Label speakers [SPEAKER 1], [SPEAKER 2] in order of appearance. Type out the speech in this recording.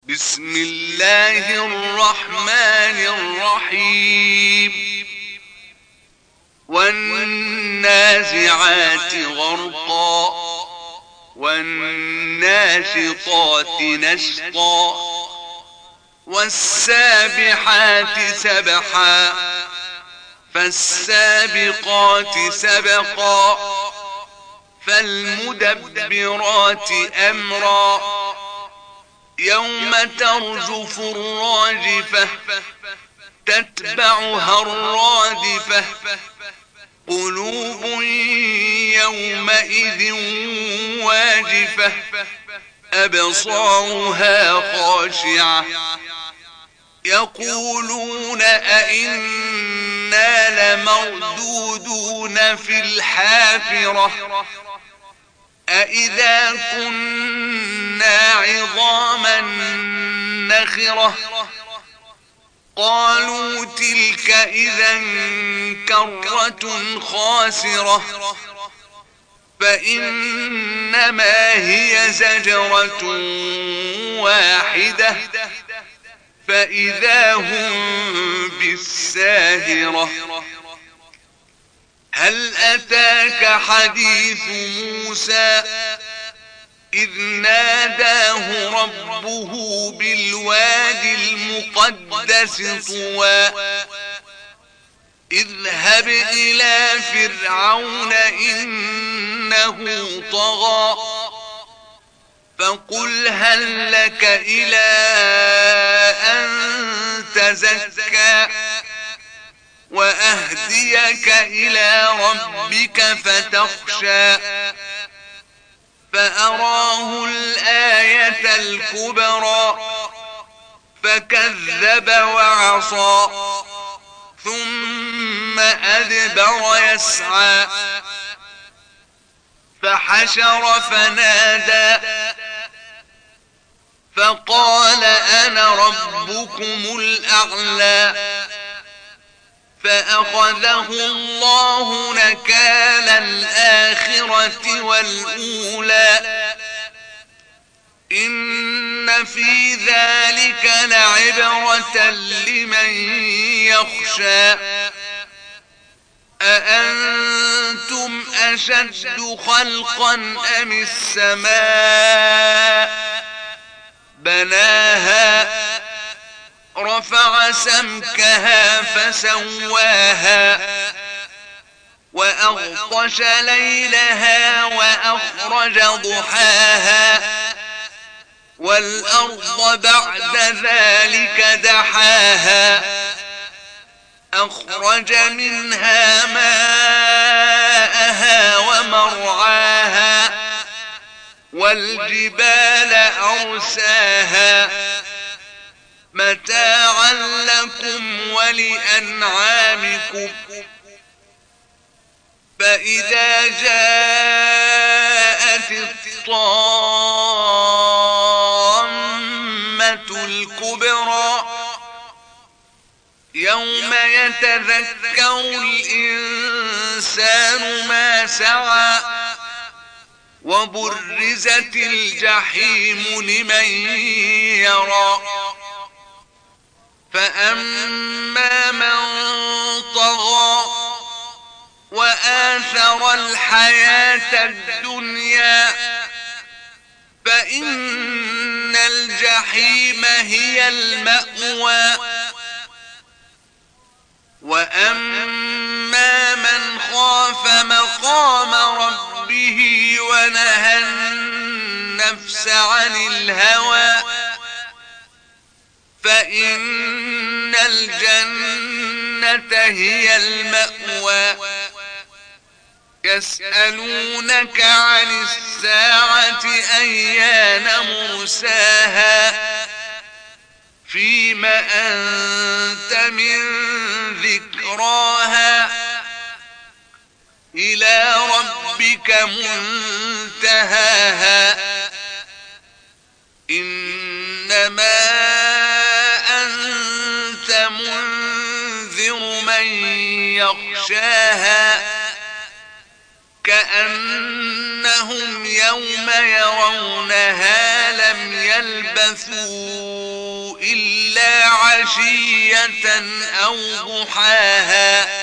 [SPEAKER 1] بسم الله الرحمن الرحيم والنازعات غرقا والناشطات نشطا والسابحات سبحا فالسابقات سبقا فالمدبرات أمرا يوم ترجف الراجفة تتبعها الرادفة قلوب يومئذ واجفة أبصارها خاشعة يقولون أئنا لمردودون في الحافرة أئذا كنا عظاما نخرة قالوا تلك إذا كرة خاسرة فإنما هي زجرة واحدة فإذا هم بالساهرة هل أتاك حديث موسى إذ ناداه ربه بالوادي المقدس طوى اذهب إلى فرعون إنه طغى فقل هل لك إلى أن تزكى وأهديك إلى ربك فتخشى فأراه الآية الكبرى فكذب وعصى ثم أدبر يسعى فحشر فنادى فقال أنا ربكم الأعلى فأخذه الله نكال الآخرة والأولى إن في ذلك لعبرة لمن يخشى أأنتم أشد خلقا أم السماء بناها رفع سمكها فسواها وأغطش ليلها وأخرج ضحاها والأرض بعد ذلك دحاها أخرج منها ماءها ومرعاها والجبال أرساها متاعا لكم ولأنعامكم فإذا جاءت الطامة الكبرى يوم يتذكر الإنسان ما سعى وبرزت الجحيم لمن يرى فأما من طغى وآثر الحياة الدنيا فإن الجحيم هي المأوى وأما من خاف مقام ربه ونهى النفس عن الهوى فإن الجنة هي المأوى يسألونك عن الساعة أيان مرساها فيم أنت من ذكراها إلى ربك منتهاها إنما أنت منذر من يخشاها كأنهم يوم يرونها لم يلبثوا إلا عشية أو ضحاها